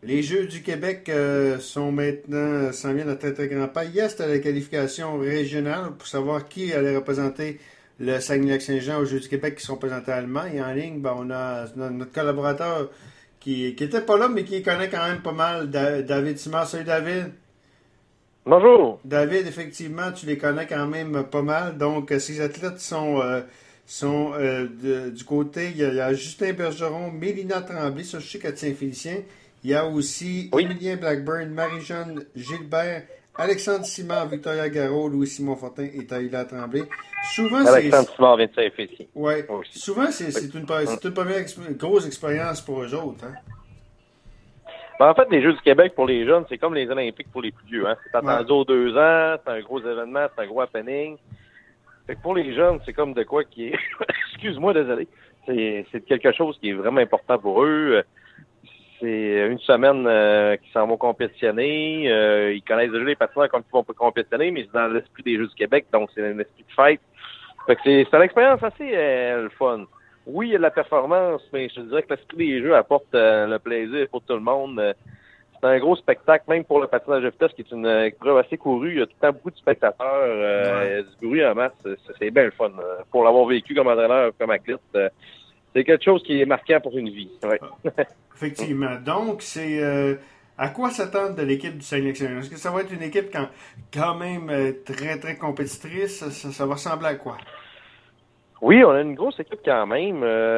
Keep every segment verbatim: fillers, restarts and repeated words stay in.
Les Jeux du Québec euh, sont maintenant, s'en viennent à très très grand pas. Hier, c'était la qualification régionale pour savoir qui allait représenter le Saguenay-Lac-Saint-Jean aux Jeux du Québec qui sont présentés à Allemagne. Et en ligne, ben, on a notre collaborateur qui, qui était pas là, mais qui connaît quand même pas mal, Da- David Simard. Salut David. Bonjour. David, effectivement, tu les connais quand même pas mal. Donc, euh, ces athlètes sont, euh, sont euh, de- du côté, il y, a, il y a Justin Bergeron, Mélina Tremblay, ça je sais qu'à Saint-Félicien. Il y a aussi Oui. Émilien Blackburn, Marie-Jeanne Gilbert, Alexandre Simard, Victoria Garot, Louis-Simon Fortin et Taïla Tremblay. Souvent, c'est... Alexandre Simard vient de Saint-Félicien. Ouais. Aussi. Souvent, c'est, Oui. c'est, une, c'est une première exp- grosse expérience pour eux autres. Hein? Ben, en fait, les Jeux du Québec pour les jeunes, c'est comme les Olympiques pour les plus vieux. Hein? C'est attendu Ouais. aux deux ans, c'est un gros événement, c'est un gros happening. Fait que pour les jeunes, c'est comme de quoi qui est... Excuse-moi, désolé. C'est, c'est quelque chose qui est vraiment important pour eux. C'est une semaine euh, qu'ils s'en vont compétitionner. Euh, ils connaissent déjà les patineurs comme ils vont compétitionner, mais c'est dans l'esprit des Jeux du Québec, donc c'est un esprit de fête. Fait que c'est, c'est une expérience assez euh, le fun. Oui, il y a de la performance, mais je te dirais que l'esprit des jeux apporte euh, le plaisir pour tout le monde. Euh, c'est un gros spectacle, même pour le patinage de vitesse, qui est une épreuve assez courue. Il y a tout le temps beaucoup de spectateurs, euh, Ouais. il y a du bruit en masse. C'est, c'est bien le fun. Euh, Pour l'avoir vécu comme entraîneur, comme athlète, euh, c'est quelque chose qui est marquant pour une vie. Ouais. Effectivement. Donc, c'est... euh, à quoi s'attendre de l'équipe du Saguenay-Lac-Saint-Jean? Est-ce que ça va être une équipe quand, quand même euh, très, très compétitrice? Ça, ça, ça va ressembler à quoi? Oui, on a une grosse équipe quand même.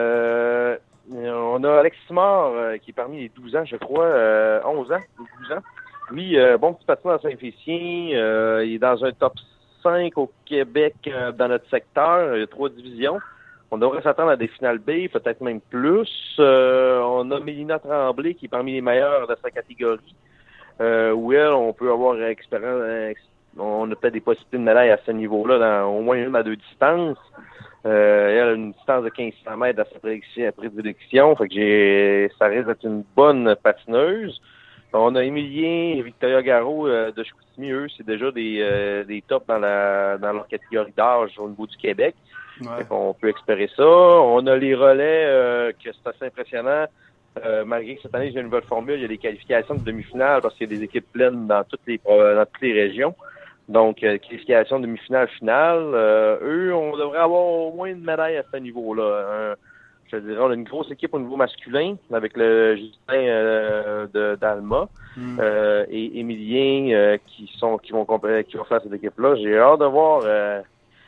Euh, on a Alex Simard, euh, qui est parmi les douze ans, je crois, euh, onze ans, ou douze ans. Lui, euh, bon petit patineur à Saint-Félicien, euh, il est dans un top cinq au Québec euh, dans notre secteur. Il y a trois divisions. On devrait s'attendre à des finales B, peut-être même plus. Euh, on a Mélina Tremblay, qui est parmi les meilleurs de sa catégorie, euh, où elle, on peut avoir expérience, on a peut-être des possibilités de médaille à ce niveau-là, dans au moins une à deux distances. Euh, elle a une distance de quinze cents mètres à sa prédiction, prédilection. Fait que j'ai, ça risque d'être une bonne patineuse. On a Émilien et Victoria Garot euh, de Chicoutimi, eux, c'est déjà des, euh, des tops dans la dans leur catégorie d'âge au niveau du Québec. Ouais. Fait qu'on peut espérer ça. On a les relais, euh, que c'est assez impressionnant. Euh, malgré que cette année, j'ai une nouvelle formule, il y a des qualifications de demi-finale parce qu'il y a des équipes pleines dans toutes les dans toutes les régions. Donc, euh, qualification demi-finale, finale. Euh, eux, on devrait avoir au moins une médaille à ce niveau-là. Un, je dirais, on a une grosse équipe au niveau masculin avec le Justin euh, de d'Alma Mm. euh, et Émilien euh, qui sont qui vont comp- qui vont faire cette équipe-là. J'ai hâte de voir euh,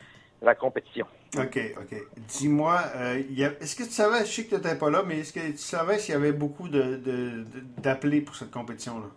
la compétition. OK, OK. Dis-moi, euh, il y a- est-ce que tu savais, je sais que tu n'étais pas là, mais est-ce que tu savais s'il y avait beaucoup de, de, de- d'appelés pour cette compétition-là?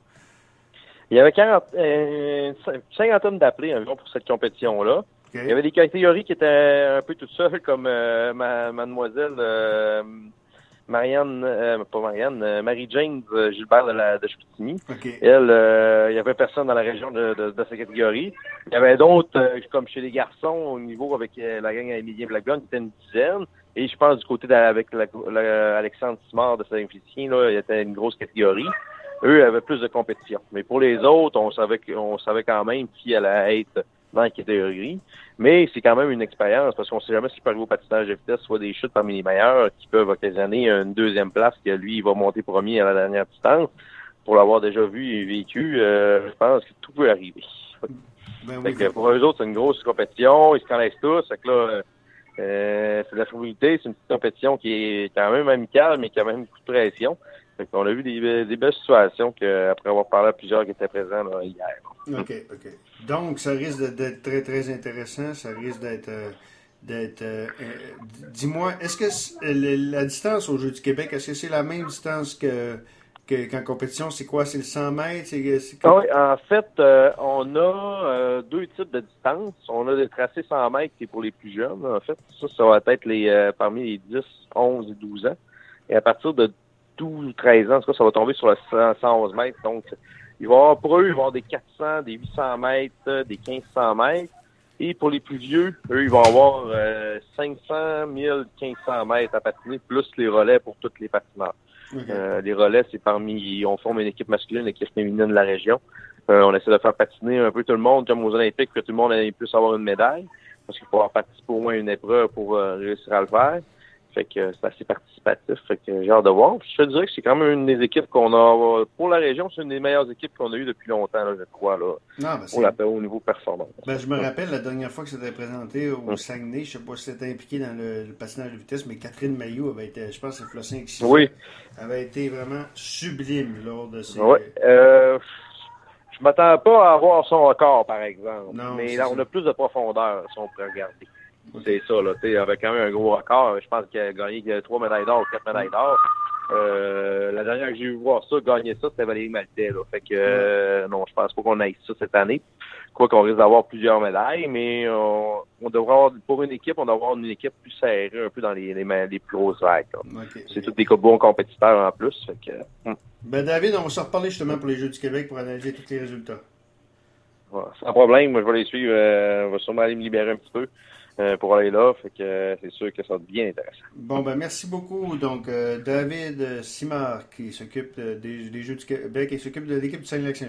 Il y avait quarante, euh, une cinquantaine d'appelés environ pour cette compétition-là. OK. Il y avait des catégories qui étaient un peu toutes seules, comme euh, ma, mademoiselle euh, Marianne, euh, pas Marianne, euh, Marie-Jane euh, Gilbert de, la, de Chicoutimi. OK. Elle, euh, il y avait personne dans la région de, de, de cette catégorie. Il y avait d'autres, euh, comme chez les garçons, au niveau avec euh, la gang à Émilien Blackburn, qui était une dizaine. Et je pense du côté de, avec la, la, Alexandre Simard de Saint-Félicien, là, il y était une grosse catégorie. Eux avaient plus de compétition. Mais pour les autres, on savait on savait quand même qui allait être dans la catégorie. Mais c'est quand même une expérience parce qu'on sait jamais ce qui peut arriver au patinage de vitesse, soit des chutes parmi les meilleurs qui peuvent occasionner une deuxième place que lui, il va monter premier à la dernière distance. Pour l'avoir déjà vu et vécu, euh, je pense que tout peut arriver. Ben oui, Fait que pour eux autres, c'est une grosse compétition. Ils se connaissent tous. Fait que là, euh, c'est de la frivolité. C'est une petite compétition qui est quand même amicale, mais qui a même beaucoup de pression. Fait qu'on a vu des, des belles situations que, après avoir parlé à plusieurs qui étaient présents là, hier. OK, OK. Donc, ça risque d'être très, très intéressant. Ça risque d'être... euh, d'être euh, euh, dis-moi, est-ce que c- le- la distance aux Jeux du Québec, est-ce que c'est la même distance que, que, qu'en compétition? C'est quoi? C'est le cent mètres? C'est, c'est Ah quoi? oui, en fait, euh, on a euh, deux types de distances. On a des tracés cent mètres qui est pour les plus jeunes. En fait, ça, ça va être les euh, parmi les dix, onze et douze ans. Et à partir de douze, treize ans, en tout cas, ça va tomber sur le cent, cent onze mètres. Donc, il va y avoir, pour eux, il va y avoir des quatre cents, des huit cents mètres, des quinze cents mètres. Et pour les plus vieux, eux, ils vont avoir euh, cinq cents, mille, quinze cents mètres à patiner, plus les relais pour tous les patineurs. OK. Euh, les relais, c'est parmi, on forme une équipe masculine, une équipe féminine de la région. Euh, on essaie de faire patiner un peu tout le monde, comme aux Olympiques, que tout le monde puisse avoir une médaille, parce qu'il faut avoir participé au moins une épreuve pour euh, réussir à le faire. Fait que c'est assez participatif. Fait que j'ai hâte de voir. Puis je te dirais que c'est quand même une des équipes qu'on a, pour la région, c'est une des meilleures équipes qu'on a eues depuis longtemps, là, je crois, là. Non, ben Pour la, au niveau performance. Ben, je me rappelle la dernière fois que c'était présenté au Saguenay, je ne sais pas si c'était impliqué dans le, le patinage de vitesse, mais Catherine Mailloux avait été, je pense que c'est Flossin qui oui. avait été vraiment sublime lors de ces... Oui. Euh, je m'attends pas à avoir son record, par exemple. Non, mais là, on ça. a plus de profondeur, si on peut regarder. Okay. C'est ça, là. Tu sais, avec quand même un gros record. Je pense qu'il a gagné trois médailles d'or ou quatre médailles d'or. Euh, la dernière que j'ai vu voir ça, gagner ça, c'était Valérie Maltais, là. Fait que, euh, non, je pense pas qu'on aille ça cette année. Quoi qu'on risque d'avoir plusieurs médailles, mais on, on devrait avoir, pour une équipe, on devrait avoir une équipe plus serrée un peu dans les, les, les plus grosses vagues. Okay. C'est tous des bons compétiteurs en plus. Fait que, hum. Ben David, on va se reparler justement pour les Jeux du Québec pour analyser tous les résultats. Ouais, sans problème, moi je vais les suivre. Euh, on va sûrement aller me libérer un petit peu euh, pour aller là. Fait que euh, c'est sûr que ça va être bien intéressant. Bon, ben merci beaucoup. Donc, euh, David Simard qui s'occupe des, des Jeux du Québec et s'occupe de l'équipe du Saguenay-Lac-Saint-Jean.